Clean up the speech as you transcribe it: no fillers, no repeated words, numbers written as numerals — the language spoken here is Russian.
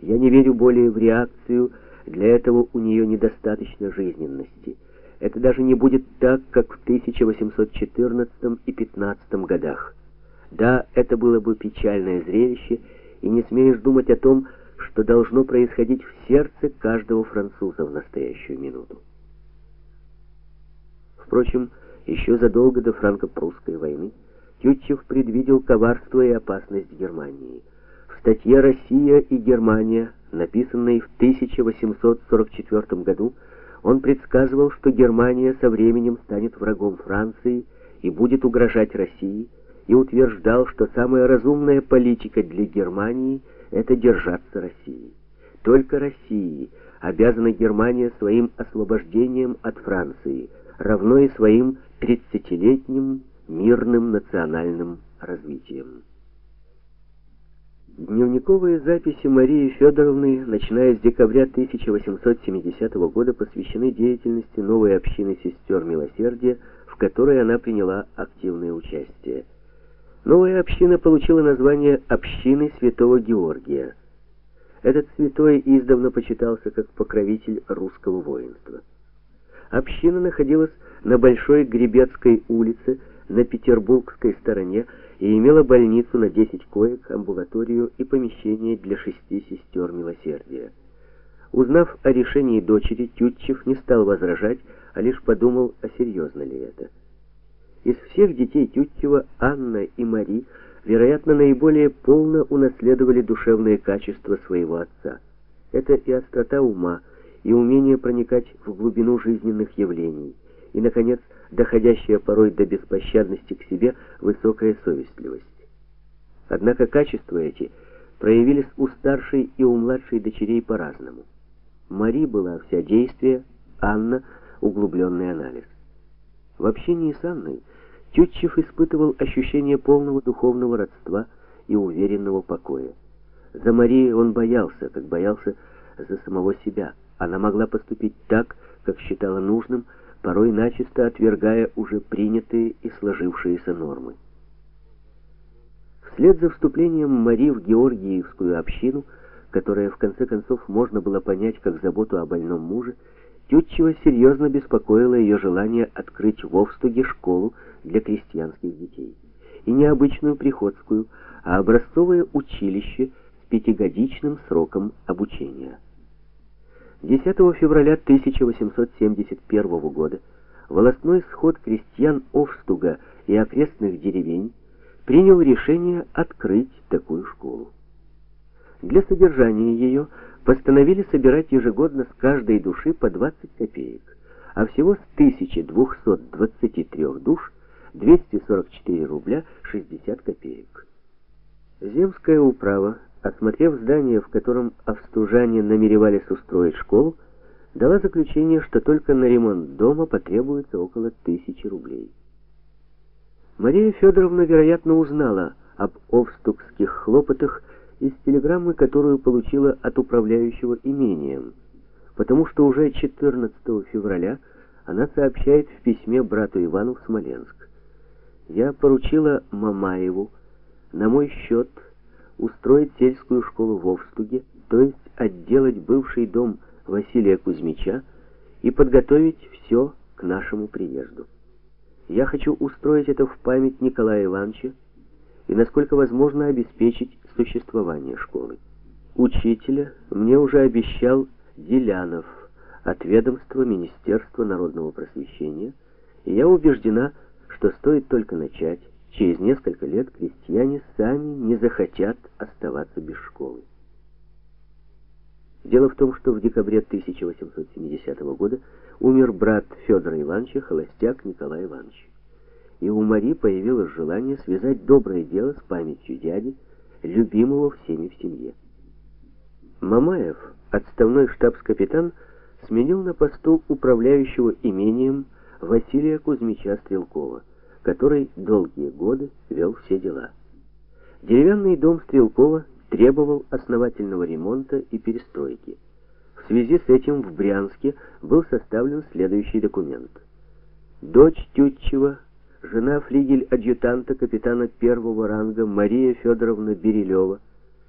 Я не верю более в реакцию, для этого у нее недостаточно жизненности. Это даже не будет так, как в 1814 и 15 годах. Да, это было бы печальное зрелище, и не смеешь думать о том, что должно происходить в сердце каждого француза в настоящую минуту. Впрочем, еще задолго до франко-прусской войны Тютчев предвидел коварство и опасность Германии. В статье «Россия и Германия», написанной в 1844 году, он предсказывал, что Германия со временем станет врагом Франции и будет угрожать России, и утверждал, что самая разумная политика для Германии – это держаться России. Только России обязана Германия своим освобождением от Франции, равно и своим 30-летним мирным национальным развитием. Дневниковые записи Марии Федоровны, начиная с декабря 1870 года, посвящены деятельности новой общины сестер милосердия, в которой она приняла активное участие. Новая община получила название «Общины Святого Георгия». Этот святой издавна почитался как покровитель русского воинства. Община находилась на Большой Гребецкой улице, на Петербургской стороне, и имела больницу на 10 коек, амбулаторию и помещение для 6 сестер милосердия. Узнав о решении дочери, Тютчев не стал возражать, а лишь подумал, а серьезно ли это. Из всех детей Тютчева Анна и Мари, вероятно, наиболее полно унаследовали душевные качества своего отца. Это и острота ума, и умение проникать в глубину жизненных явлений, и, наконец, доходящая порой до беспощадности к себе высокая совестливость. Однако качества эти проявились у старшей и у младшей дочерей по-разному. Мари была вся действие, Анна — углубленный анализ. В общении с Анной Тютчев испытывал ощущение полного духовного родства и уверенного покоя. За Мари он боялся, как боялся за самого себя. Она могла поступить так, как считала нужным, порой начисто отвергая уже принятые и сложившиеся нормы. Вслед за вступлением Мари в Георгиевскую общину, которая в конце концов можно было понять как заботу о больном муже, Тютчева серьезно беспокоило ее желание открыть в Овстуге школу для крестьянских детей. И не обычную приходскую, а образцовое училище с 5-годичным сроком обучения. 10 февраля 1871 года волостной сход крестьян Овстуга и окрестных деревень принял решение открыть такую школу. Для содержания ее постановили собирать ежегодно с каждой души по 20 копеек, а всего с 1223 душ 244 рубля 60 копеек. Земская управа, осмотрев здание, в котором овстужане намеревались устроить школу, дала заключение, что только на ремонт дома потребуется около 1000 рублей. Мария Федоровна, вероятно, узнала об овстугских хлопотах из телеграммы, которую получила от управляющего имением, потому что уже 14 февраля она сообщает в письме брату Ивану в Смоленск: «Я поручила Мамаеву на мой счет устроить сельскую школу в Овстуге, то есть отделать бывший дом Василия Кузьмича и подготовить все к нашему приезду. Я хочу устроить это в память Николая Ивановича и, насколько возможно, обеспечить существование школы. Учителя мне уже обещал Делянов от ведомства Министерства народного просвещения, и я убеждена, что стоит только начать, через несколько лет крестьяне сами не захотят оставаться без школы». Дело в том, что в декабре 1870 года умер брат Федора Ивановича, холостяк Николай Иванович. И у Мари появилось желание связать доброе дело с памятью дяди, любимого всеми в семье. Мамаев, отставной штабс-капитан, сменил на посту управляющего имением Василия Кузьмича Стрелкова, который долгие годы вел все дела. Деревянный дом Стрелкова требовал основательного ремонта и перестройки. В связи с этим в Брянске был составлен следующий документ. Дочь Тютчева, жена флигель-адъютанта капитана первого ранга Мария Федоровна Берилева,